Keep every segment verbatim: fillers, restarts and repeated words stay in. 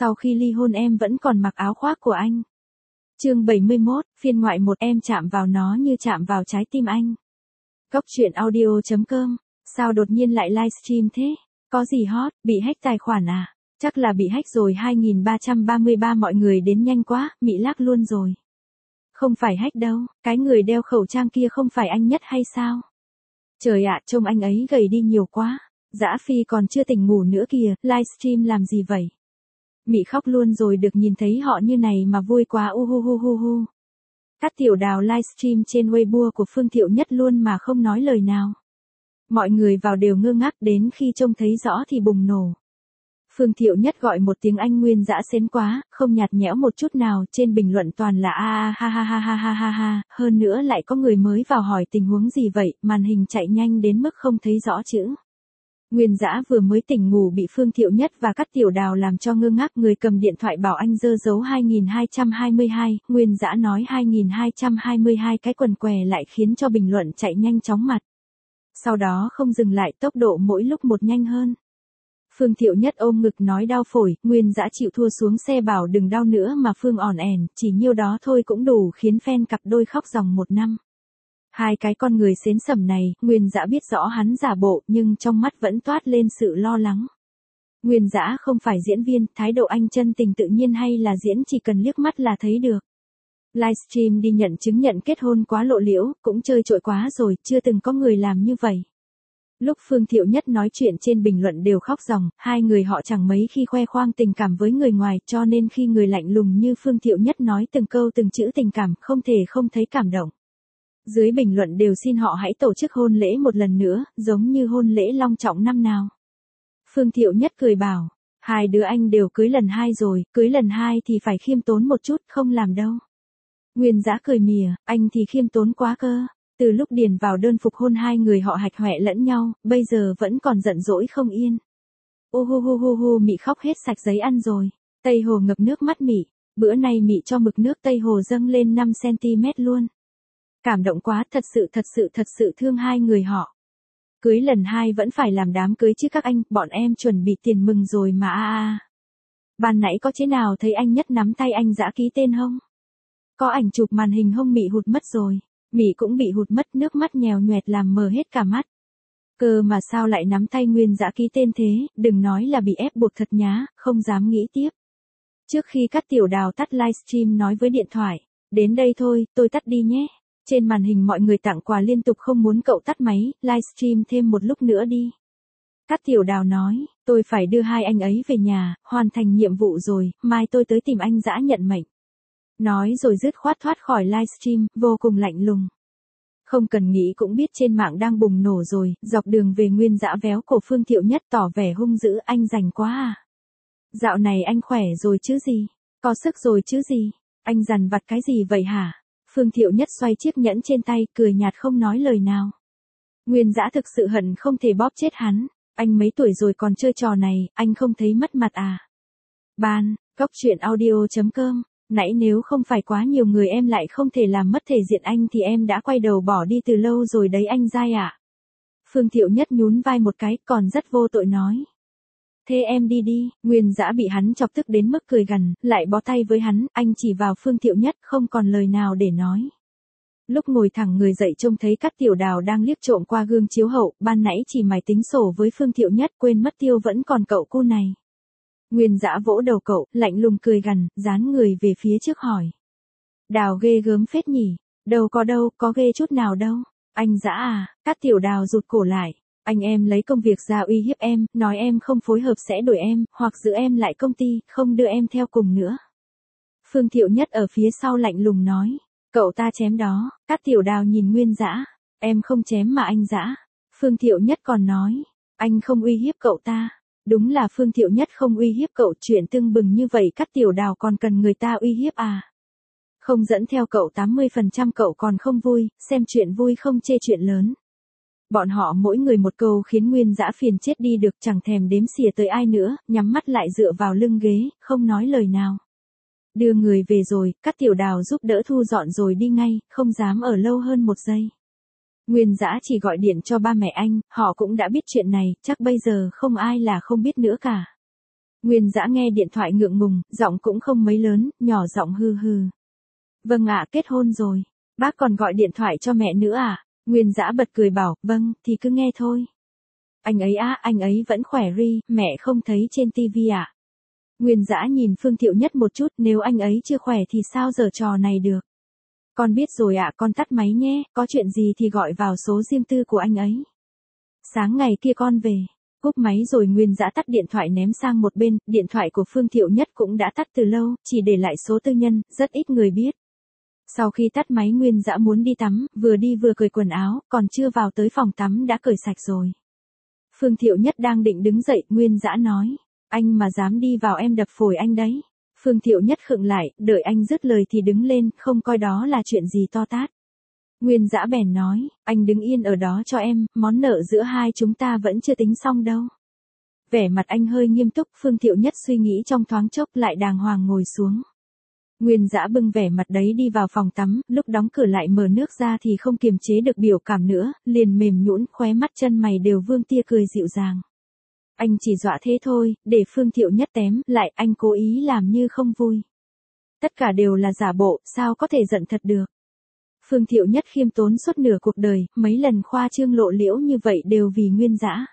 Sau khi ly hôn em vẫn còn mặc áo khoác của anh. Chương bảy mươi mốt, phiên ngoại một, em chạm vào nó như chạm vào trái tim anh. Góc truyện audio chấm com. Sao đột nhiên lại livestream thế? Có gì hot, bị hack tài khoản à? Chắc là bị hack rồi. Hai nghìn ba trăm ba mươi ba mọi người đến nhanh quá, bị lắc luôn rồi. Không phải hack đâu, cái người đeo khẩu trang kia không phải anh Nhất hay sao? Trời ạ, trông anh ấy gầy đi nhiều quá. Dã Phi còn chưa tỉnh ngủ nữa kìa, livestream làm gì vậy? Mị khóc luôn rồi, được nhìn thấy họ như này mà vui quá u hu hu hu hu. Cát Tiểu Đào livestream trên Weibo của Phương Thiệu Nhất luôn mà không nói lời nào. Mọi người vào đều ngơ ngác, đến khi trông thấy rõ thì bùng nổ. Phương Thiệu Nhất gọi một tiếng anh Nguyên Dã xến quá, không nhạt nhẽo một chút nào, trên bình luận toàn là a a ha ha ha ha ha ha ha, hơn nữa lại có người mới vào hỏi tình huống gì vậy, màn hình chạy nhanh đến mức không thấy rõ chữ. Nguyên Dã vừa mới tỉnh ngủ bị Phương Thiệu Nhất và Cát Tiểu Đào làm cho ngơ ngác, người cầm điện thoại bảo anh dơ dấu hai nghìn hai trăm hai mươi hai, Nguyên Dã nói hai nghìn hai trăm hai mươi hai cái quần què lại khiến cho bình luận chạy nhanh chóng mặt. Sau đó không dừng lại, tốc độ mỗi lúc một nhanh hơn. Phương Thiệu Nhất ôm ngực nói đau phổi, Nguyên Dã chịu thua xuống xe bảo đừng đau nữa mà Phương ỏn ẻn, chỉ nhiêu đó thôi cũng đủ khiến fan cặp đôi khóc ròng một năm. Hai cái con người xến sẩm này, Nguyên Dã biết rõ hắn giả bộ, nhưng trong mắt vẫn toát lên sự lo lắng. Nguyên Dã không phải diễn viên, thái độ anh chân tình tự nhiên hay là diễn chỉ cần liếc mắt là thấy được. Livestream đi nhận chứng nhận kết hôn quá lộ liễu, cũng chơi trội quá rồi, chưa từng có người làm như vậy. Lúc Phương Thiệu Nhất nói chuyện trên bình luận đều khóc ròng, hai người họ chẳng mấy khi khoe khoang tình cảm với người ngoài, cho nên khi người lạnh lùng như Phương Thiệu Nhất nói từng câu từng chữ tình cảm, không thể không thấy cảm động. Dưới bình luận đều xin họ hãy tổ chức hôn lễ một lần nữa, giống như hôn lễ long trọng năm nào. Phương Thiệu Nhất cười bảo, hai đứa anh đều cưới lần hai rồi, cưới lần hai thì phải khiêm tốn một chút, không làm đâu. Nguyên Dã cười mỉa, anh thì khiêm tốn quá cơ. Từ lúc điền vào đơn phục hôn hai người họ hạch hoẹ lẫn nhau, bây giờ vẫn còn giận dỗi không yên. Ô hu hu hu hu, Mị khóc hết sạch giấy ăn rồi. Tây Hồ ngập nước mắt Mị, bữa nay Mị cho mực nước Tây Hồ dâng lên năm xăng ti mét luôn. Cảm động quá, thật sự thật sự thật sự thương hai người họ. Cưới lần hai vẫn phải làm đám cưới chứ các anh, bọn em chuẩn bị tiền mừng rồi mà a a. Ban nãy có chế nào thấy anh Nhất nắm tay anh Dã ký tên không? Có ảnh chụp màn hình hông Mị hụt mất rồi. Mị cũng bị hụt mất, nước mắt nhèo nhoẹt làm mờ hết cả mắt. Cơ mà sao lại nắm tay Nguyên Dã ký tên thế, đừng nói là bị ép buộc thật nhá, không dám nghĩ tiếp. Trước khi Cát Tiểu Đào tắt livestream nói với điện thoại, đến đây thôi, tôi tắt đi nhé. Trên màn hình mọi người tặng quà liên tục không muốn cậu tắt máy, livestream thêm một lúc nữa đi. Cát Tiểu Đào nói, tôi phải đưa hai anh ấy về nhà, hoàn thành nhiệm vụ rồi, mai tôi tới tìm anh Dã nhận mệnh. Nói rồi dứt khoát thoát khỏi livestream, vô cùng lạnh lùng. Không cần nghĩ cũng biết trên mạng đang bùng nổ rồi, dọc đường về Nguyên Dã véo cổ Phương Thiệu Nhất tỏ vẻ hung dữ, anh rảnh quá à. Dạo này anh khỏe rồi chứ gì, có sức rồi chứ gì, anh dằn vặt cái gì vậy hả? Phương Thiệu Nhất xoay chiếc nhẫn trên tay, cười nhạt không nói lời nào. Nguyên Dã thực sự hận không thể bóp chết hắn, anh mấy tuổi rồi còn chơi trò này, anh không thấy mất mặt à? Ban, góc truyện audio chấm com. Nãy nếu không phải quá nhiều người em lại không thể làm mất thể diện anh thì em đã quay đầu bỏ đi từ lâu rồi đấy anh dai ạ. À. Phương Thiệu Nhất nhún vai một cái, còn rất vô tội nói. Thế em đi đi, Nguyên Dã bị hắn chọc tức đến mức cười gằn, lại bó tay với hắn, anh chỉ vào Phương Thiệu Nhất không còn lời nào để nói. Lúc ngồi thẳng người dậy trông thấy Cát Tiểu Đào đang liếc trộm qua gương chiếu hậu, ban nãy chỉ mải tính sổ với Phương Thiệu Nhất quên mất tiêu vẫn còn cậu cu này. Nguyên Dã vỗ đầu cậu, lạnh lùng cười gằn, dán người về phía trước hỏi. Đào ghê gớm phết nhỉ, đâu có đâu, có ghê chút nào đâu. Anh Dã à, Cát Tiểu Đào rụt cổ lại. Anh em lấy công việc ra uy hiếp em, nói em không phối hợp sẽ đuổi em, hoặc giữ em lại công ty, không đưa em theo cùng nữa. Phương Thiệu Nhất ở phía sau lạnh lùng nói. Cậu ta chém đó, Cát Tiểu Đào nhìn Nguyên Dã. Em không chém mà anh Dã. Phương Thiệu Nhất còn nói. Anh không uy hiếp cậu ta. Đúng là Phương Thiệu Nhất không uy hiếp cậu, chuyện tưng bừng như vậy Cát Tiểu Đào còn cần người ta uy hiếp à? Không dẫn theo cậu tám mươi phần trăm cậu còn không vui, xem chuyện vui không chê chuyện lớn. Bọn họ mỗi người một câu khiến Nguyên Dã phiền chết đi được, chẳng thèm đếm xỉa tới ai nữa, nhắm mắt lại dựa vào lưng ghế, không nói lời nào. Đưa người về rồi, Cát Tiểu Đào giúp đỡ thu dọn rồi đi ngay, không dám ở lâu hơn một giây. Nguyên Dã chỉ gọi điện cho ba mẹ anh, họ cũng đã biết chuyện này, chắc bây giờ không ai là không biết nữa cả. Nguyên Dã nghe điện thoại ngượng ngùng, giọng cũng không mấy lớn, nhỏ giọng hừ hừ. Vâng ạ, kết hôn rồi. Bác còn gọi điện thoại cho mẹ nữa à? Nguyên Dã bật cười bảo, vâng, thì cứ nghe thôi. Anh ấy á, anh ấy vẫn khỏe ri, mẹ không thấy trên tivi à? Nguyên Dã nhìn Phương Thiệu Nhất một chút, nếu anh ấy chưa khỏe thì sao giở trò này được? Con biết rồi ạ, con tắt máy nhé, có chuyện gì thì gọi vào số riêng tư của anh ấy. Sáng ngày kia con về. Cúp máy rồi Nguyên Dã tắt điện thoại ném sang một bên, điện thoại của Phương Thiệu Nhất cũng đã tắt từ lâu, chỉ để lại số tư nhân, rất ít người biết. Sau khi tắt máy Nguyên Dã muốn đi tắm, vừa đi vừa cởi quần áo, còn chưa vào tới phòng tắm đã cởi sạch rồi. Phương Thiệu Nhất đang định đứng dậy, Nguyên Dã nói, anh mà dám đi vào em đập phổi anh đấy. Phương Thiệu Nhất khựng lại, đợi anh dứt lời thì đứng lên, không coi đó là chuyện gì to tát. Nguyên Dã bèn nói, anh đứng yên ở đó cho em, món nợ giữa hai chúng ta vẫn chưa tính xong đâu. Vẻ mặt anh hơi nghiêm túc, Phương Thiệu Nhất suy nghĩ trong thoáng chốc lại đàng hoàng ngồi xuống. Nguyên Dã bưng vẻ mặt đấy đi vào phòng tắm, lúc đóng cửa lại mở nước ra thì không kiềm chế được biểu cảm nữa, liền mềm nhũn, khóe mắt chân mày đều vương tia cười dịu dàng. Anh chỉ dọa thế thôi, để Phương Thiệu Nhất tém, lại anh cố ý làm như không vui. Tất cả đều là giả bộ, sao có thể giận thật được. Phương Thiệu Nhất khiêm tốn suốt nửa cuộc đời, mấy lần khoa trương lộ liễu như vậy đều vì Nguyên Dã.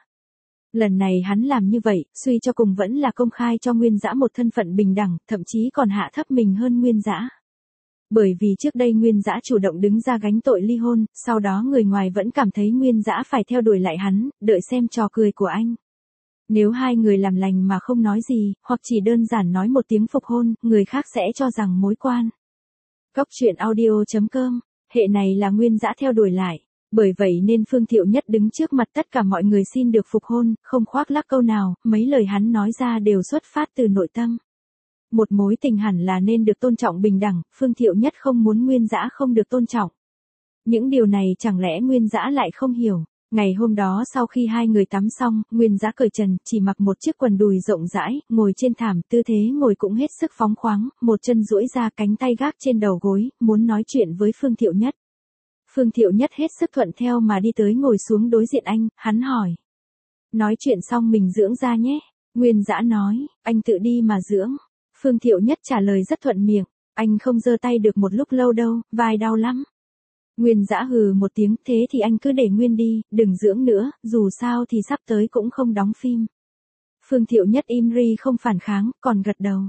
Lần này hắn làm như vậy, suy cho cùng vẫn là công khai cho Nguyên Dã một thân phận bình đẳng, thậm chí còn hạ thấp mình hơn Nguyên Dã. Bởi vì trước đây Nguyên Dã chủ động đứng ra gánh tội ly hôn, sau đó người ngoài vẫn cảm thấy Nguyên Dã phải theo đuổi lại hắn, đợi xem trò cười của anh. Nếu hai người làm lành mà không nói gì, hoặc chỉ đơn giản nói một tiếng phục hôn, người khác sẽ cho rằng mối quan. Góc truyện audio chấm com, hệ này là Nguyên Dã theo đuổi lại. Bởi vậy nên Phương Thiệu Nhất đứng trước mặt tất cả mọi người xin được phục hôn, không khoác lác câu nào, mấy lời hắn nói ra đều xuất phát từ nội tâm. Một mối tình hẳn là nên được tôn trọng bình đẳng, Phương Thiệu Nhất không muốn Nguyên Dã không được tôn trọng. Những điều này chẳng lẽ Nguyên Dã lại không hiểu. Ngày hôm đó sau khi hai người tắm xong, Nguyên Dã cởi trần, chỉ mặc một chiếc quần đùi rộng rãi, ngồi trên thảm, tư thế ngồi cũng hết sức phóng khoáng, một chân duỗi ra, cánh tay gác trên đầu gối, muốn nói chuyện với Phương Thiệu Nhất. Phương Thiệu Nhất hết sức thuận theo mà đi tới ngồi xuống đối diện anh, hắn hỏi. Nói chuyện xong mình dưỡng da nhé. Nguyên Dã nói, anh tự đi mà dưỡng. Phương Thiệu Nhất trả lời rất thuận miệng, anh không giơ tay được một lúc lâu đâu, vai đau lắm. Nguyên Dã hừ một tiếng, thế thì anh cứ để nguyên đi, đừng dưỡng nữa, dù sao thì sắp tới cũng không đóng phim. Phương Thiệu Nhất im ri không phản kháng, còn gật đầu.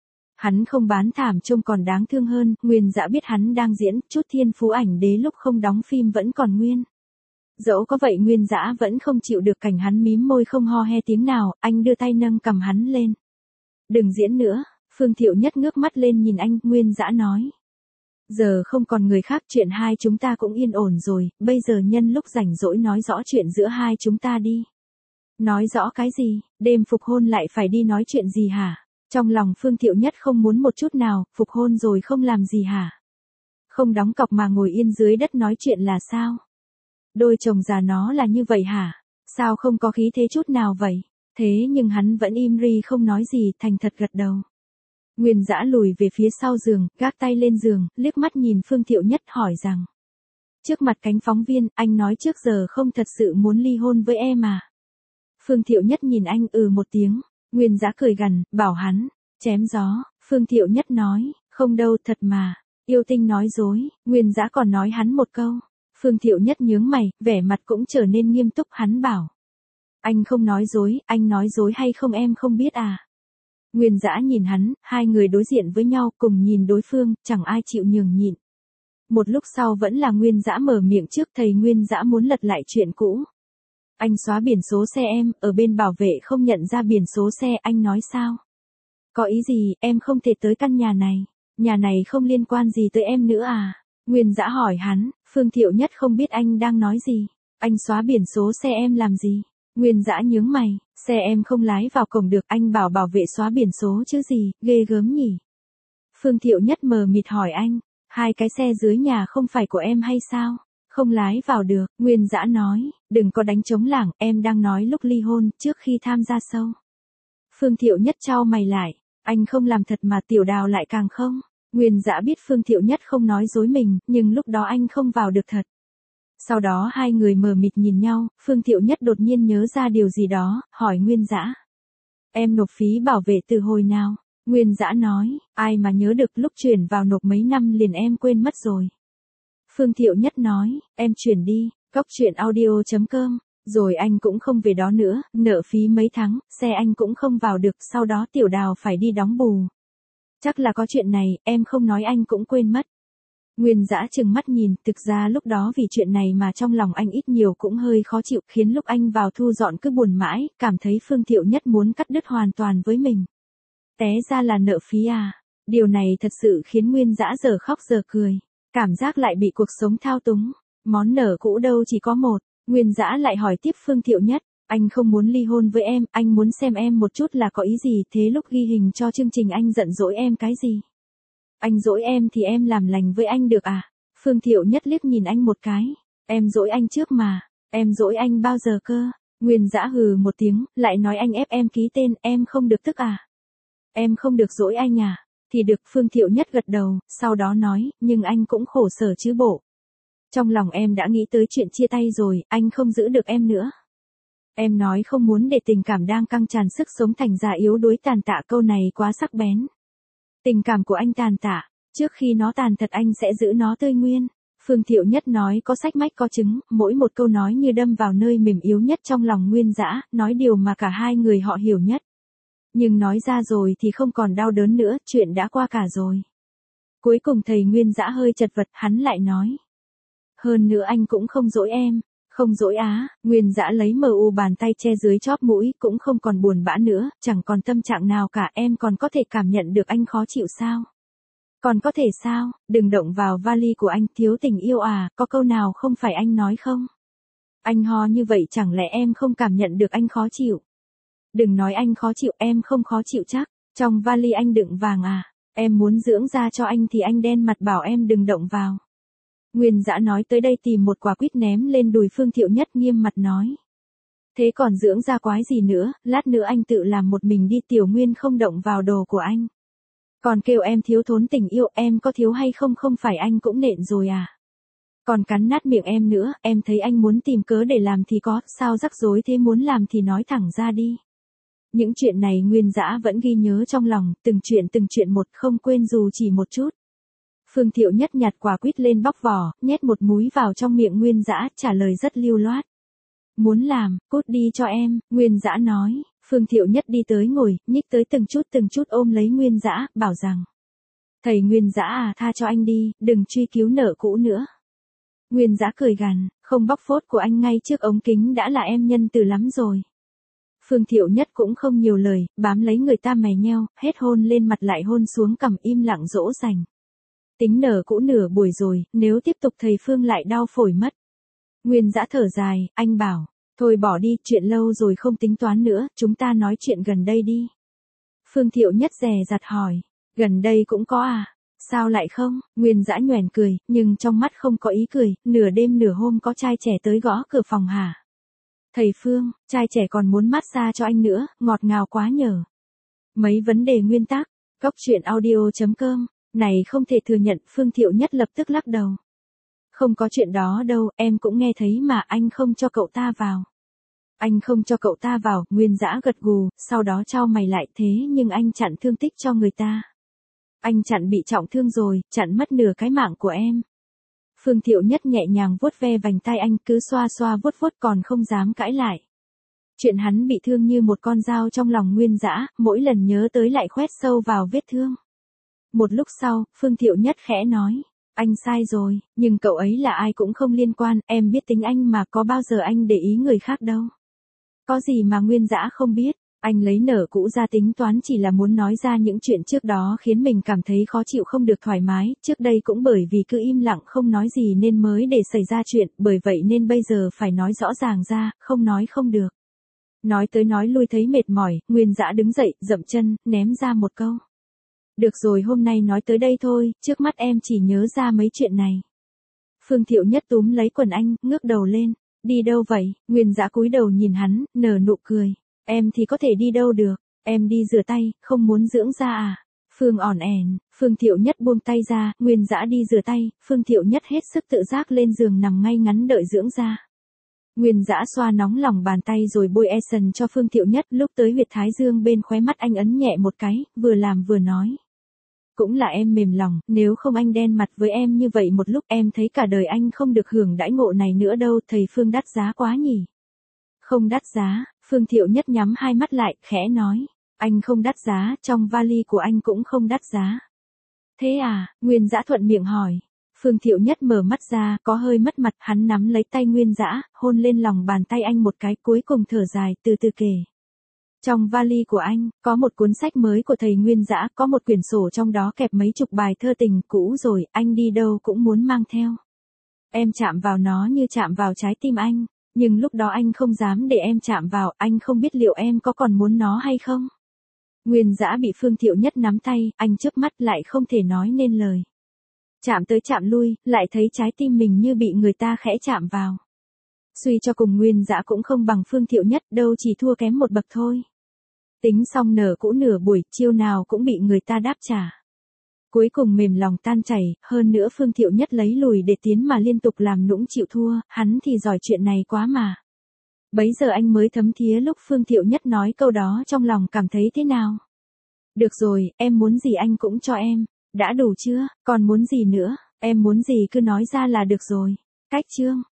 Hắn không bán thảm trông còn đáng thương hơn, Nguyên Dã biết hắn đang diễn, chút thiên phú ảnh đế lúc không đóng phim vẫn còn nguyên. Dẫu có vậy Nguyên Dã vẫn không chịu được cảnh hắn mím môi không ho he tiếng nào, anh đưa tay nâng cầm hắn lên. Đừng diễn nữa, Phương Thiệu Nhất ngước mắt lên nhìn anh, Nguyên Dã nói. Giờ không còn người khác, chuyện hai chúng ta cũng yên ổn rồi, bây giờ nhân lúc rảnh rỗi nói rõ chuyện giữa hai chúng ta đi. Nói rõ cái gì, đêm phục hôn lại phải đi nói chuyện gì hả? Trong lòng Phương Thiệu Nhất không muốn một chút nào, phục hôn rồi không làm gì hả? Không đóng cọc mà ngồi yên dưới đất nói chuyện là sao? Đôi chồng già nó là như vậy hả? Sao không có khí thế chút nào vậy? Thế nhưng hắn vẫn im ri không nói gì, thành thật gật đầu. Nguyên Dã lùi về phía sau giường, gác tay lên giường, liếc mắt nhìn Phương Thiệu Nhất hỏi rằng. Trước mặt cánh phóng viên, anh nói trước giờ không thật sự muốn ly hôn với em à? Phương Thiệu Nhất nhìn anh ừ một tiếng. Nguyên Dã cười gằn, bảo hắn, chém gió. Phương Thiệu Nhất nói, không đâu, thật mà. Yêu tinh nói dối. Nguyên Dã còn nói hắn một câu. Phương Thiệu Nhất nhướng mày, vẻ mặt cũng trở nên nghiêm túc, hắn bảo. Anh không nói dối, anh nói dối hay không em không biết à? Nguyên Dã nhìn hắn, hai người đối diện với nhau cùng nhìn đối phương, chẳng ai chịu nhường nhịn. Một lúc sau vẫn là Nguyên Dã mở miệng trước, thầy Nguyên Dã muốn lật lại chuyện cũ. Anh xóa biển số xe em, ở bên bảo vệ không nhận ra biển số xe, anh nói sao? Có ý gì, em không thể tới căn nhà này. Nhà này không liên quan gì tới em nữa à? Nguyên Dã hỏi hắn, Phương Thiệu Nhất không biết anh đang nói gì. Anh xóa biển số xe em làm gì? Nguyên Dã nhướng mày, xe em không lái vào cổng được, anh bảo bảo vệ xóa biển số chứ gì, ghê gớm nhỉ? Phương Thiệu Nhất mờ mịt hỏi anh, hai cái xe dưới nhà không phải của em hay sao? Không lái vào được, Nguyên Dã nói, đừng có đánh trống lảng, em đang nói lúc ly hôn, trước khi tham gia show. Phương Thiệu Nhất chau mày lại, anh không làm thật mà Tiểu Đào lại càng không. Nguyên Dã biết Phương Thiệu Nhất không nói dối mình, nhưng lúc đó anh không vào được thật. Sau đó hai người mờ mịt nhìn nhau, Phương Thiệu Nhất đột nhiên nhớ ra điều gì đó, hỏi Nguyên Dã. Em nộp phí bảo vệ từ hồi nào? Nguyên Dã nói, ai mà nhớ được lúc chuyển vào nộp mấy năm liền em quên mất rồi. Phương Thiệu Nhất nói, em chuyển đi, góc chuyện audio chấm com, rồi anh cũng không về đó nữa, nợ phí mấy tháng, xe anh cũng không vào được, sau đó Tiểu Đào phải đi đóng bù. Chắc là có chuyện này, em không nói anh cũng quên mất. Nguyên Dã trừng mắt nhìn, thực ra lúc đó vì chuyện này mà trong lòng anh ít nhiều cũng hơi khó chịu, khiến lúc anh vào thu dọn cứ buồn mãi, cảm thấy Phương Thiệu Nhất muốn cắt đứt hoàn toàn với mình. Té ra là nợ phí à? Điều này thật sự khiến Nguyên Dã giờ khóc giờ cười, cảm giác lại bị cuộc sống thao túng. Món nợ cũ đâu chỉ có một. Nguyên Dã lại hỏi tiếp Phương Thiệu Nhất, anh không muốn ly hôn với em, anh muốn xem em một chút là có ý gì, thế lúc ghi hình cho chương trình anh giận dỗi em cái gì? Anh dỗi em thì em làm lành với anh được à? Phương Thiệu Nhất liếc nhìn anh một cái, em dỗi anh trước mà, em dỗi anh bao giờ cơ? Nguyên Dã hừ một tiếng, lại nói anh ép em ký tên, em không được tức à? Em không được dỗi anh à? Thì được. Phương Thiệu Nhất gật đầu, sau đó nói, nhưng anh cũng khổ sở chứ bộ. Trong lòng em đã nghĩ tới chuyện chia tay rồi, anh không giữ được em nữa. Em nói không muốn để tình cảm đang căng tràn sức sống thành ra yếu đuối tàn tạ, câu này quá sắc bén. Tình cảm của anh tàn tạ, trước khi nó tàn thật anh sẽ giữ nó tươi nguyên. Phương Thiệu Nhất nói có sách mách có chứng, mỗi một câu nói như đâm vào nơi mềm yếu nhất trong lòng Nguyên Dã, nói điều mà cả hai người họ hiểu nhất. Nhưng nói ra rồi thì không còn đau đớn nữa, chuyện đã qua cả rồi. Cuối cùng thầy Nguyên Dã hơi chật vật, hắn lại nói. Hơn nữa anh cũng không dỗi em. Không dỗi á? Nguyên Dã lấy mờ u bàn tay che dưới chóp mũi, cũng không còn buồn bã nữa, chẳng còn tâm trạng nào cả, em còn có thể cảm nhận được anh khó chịu sao? Còn có thể sao? Đừng động vào vali của anh, thiếu tình yêu à, có câu nào không phải anh nói không? Anh ho như vậy chẳng lẽ em không cảm nhận được anh khó chịu? Đừng nói anh khó chịu, em không khó chịu chắc. Trong vali anh đựng vàng à? Em muốn dưỡng da cho anh thì anh đen mặt bảo em đừng động vào. Nguyên Dã nói tới đây tìm một quả quýt ném lên đùi Phương Thiệu Nhất, nghiêm mặt nói. Thế còn dưỡng da quái gì nữa, lát nữa anh tự làm một mình đi, Tiểu Nguyên không động vào đồ của anh. Còn kêu em thiếu thốn tình yêu, em có thiếu hay không không phải anh cũng nện rồi à? Còn cắn nát miệng em nữa, em thấy anh muốn tìm cớ để làm thì có, sao rắc rối thế, muốn làm thì nói thẳng ra đi. Những chuyện này Nguyên Dã vẫn ghi nhớ trong lòng, từng chuyện từng chuyện một, không quên dù chỉ một chút. Phương Thiệu Nhất nhặt quả quýt lên bóc vỏ, nhét một múi vào trong miệng Nguyên Dã, trả lời rất lưu loát. Muốn làm, cút đi cho em, Nguyên Dã nói. Phương Thiệu Nhất đi tới ngồi, nhích tới từng chút từng chút ôm lấy Nguyên Dã, bảo rằng. Thầy Nguyên Dã à, tha cho anh đi, đừng truy cứu nợ cũ nữa. Nguyên Dã cười gằn, không bóc phốt của anh ngay trước ống kính đã là em nhân từ lắm rồi. Phương Thiệu Nhất cũng không nhiều lời, bám lấy người ta mè nheo, hết hôn lên mặt lại hôn xuống cằm, im lặng dỗ dành. Tính nở cũ nửa buổi rồi, nếu tiếp tục thầy Phương lại đau phổi mất. Nguyên Dã thở dài, anh bảo, thôi bỏ đi, chuyện lâu rồi không tính toán nữa, chúng ta nói chuyện gần đây đi. Phương Thiệu Nhất dè dặt hỏi, gần đây cũng có à? Sao lại không? Nguyên Dã nhoẻn cười, nhưng trong mắt không có ý cười, nửa đêm nửa hôm có trai trẻ tới gõ cửa phòng hả? Thầy Phương, trai trẻ còn muốn massage cho anh nữa, ngọt ngào quá nhờ. Mấy vấn đề nguyên tắc, góc chuyện audio chấm com. Này không thể thừa nhận, Phương Thiệu Nhất lập tức lắc đầu. Không có chuyện đó đâu, em cũng nghe thấy mà, anh không cho cậu ta vào. Anh không cho cậu ta vào, Nguyên Dã gật gù, sau đó chau mày lại, thế nhưng anh chặn thương tích cho người ta. Anh chặn bị trọng thương rồi, chặn mất nửa cái mạng của em. Phương Thiệu Nhất nhẹ nhàng vuốt ve vành tai anh, cứ xoa xoa vuốt vuốt còn không dám cãi lại. Chuyện hắn bị thương như một con dao trong lòng Nguyên Dã, mỗi lần nhớ tới lại khoét sâu vào vết thương. Một lúc sau, Phương Thiệu Nhất khẽ nói, anh sai rồi, nhưng cậu ấy là ai cũng không liên quan, em biết tính anh mà, có bao giờ anh để ý người khác đâu. Có gì mà Nguyên Dã không biết, anh lấy nợ cũ ra tính toán chỉ là muốn nói ra những chuyện trước đó khiến mình cảm thấy khó chịu, không được thoải mái, trước đây cũng bởi vì cứ im lặng không nói gì nên mới để xảy ra chuyện, bởi vậy nên bây giờ phải nói rõ ràng ra, không nói không được. Nói tới nói lui thấy mệt mỏi, Nguyên Dã đứng dậy, dậm chân, ném ra một câu. Được rồi, hôm nay nói tới đây thôi, trước mắt em chỉ nhớ ra mấy chuyện này. Phương Thiệu Nhất túm lấy quần anh, ngước đầu lên. Đi đâu vậy? Nguyên Dã cúi đầu nhìn hắn, nở nụ cười. Em thì có thể đi đâu được, em đi rửa tay, không muốn dưỡng da à? Phương ỏn ẻn, Phương Thiệu Nhất buông tay ra, Nguyên Dã đi rửa tay, Phương Thiệu Nhất hết sức tự giác lên giường nằm ngay ngắn đợi dưỡng da. Nguyên Dã xoa nóng lòng bàn tay rồi bôi Essence cho Phương Thiệu Nhất, lúc tới huyệt thái dương bên khóe mắt anh ấn nhẹ một cái, vừa làm vừa nói. Cũng là em mềm lòng, nếu không anh đen mặt với em như vậy một lúc em thấy cả đời anh không được hưởng đãi ngộ này nữa đâu, thầy Phương đắt giá quá nhỉ. Không đắt giá, Phương Thiệu Nhất nhắm hai mắt lại, khẽ nói. Anh không đắt giá, trong vali của anh cũng không đắt giá. Thế à, Nguyên Dã thuận miệng hỏi. Phương Thiệu Nhất mở mắt ra, có hơi mất mặt, hắn nắm lấy tay Nguyên Dã, hôn lên lòng bàn tay anh một cái, cuối cùng thở dài, từ từ kể. Trong vali của anh, có một cuốn sách mới của thầy Nguyên Dã, có một quyển sổ trong đó kẹp mấy chục bài thơ tình cũ rồi, anh đi đâu cũng muốn mang theo. Em chạm vào nó như chạm vào trái tim anh, nhưng lúc đó anh không dám để em chạm vào, anh không biết liệu em có còn muốn nó hay không. Nguyên Dã bị Phương Thiệu Nhất nắm tay, anh chớp mắt lại không thể nói nên lời. Chạm tới chạm lui, lại thấy trái tim mình như bị người ta khẽ chạm vào. Suy cho cùng Nguyên Dã cũng không bằng Phương Thiệu Nhất đâu, chỉ thua kém một bậc thôi. Tính xong nở cũ nửa buổi, chiêu nào cũng bị người ta đáp trả. Cuối cùng mềm lòng tan chảy, hơn nữa Phương Thiệu Nhất lấy lùi để tiến mà liên tục làm nũng chịu thua, hắn thì giỏi chuyện này quá mà. Bấy giờ anh mới thấm thía lúc Phương Thiệu Nhất nói câu đó trong lòng cảm thấy thế nào. Được rồi, em muốn gì anh cũng cho em, đã đủ chưa, còn muốn gì nữa, em muốn gì cứ nói ra là được rồi. Cách chương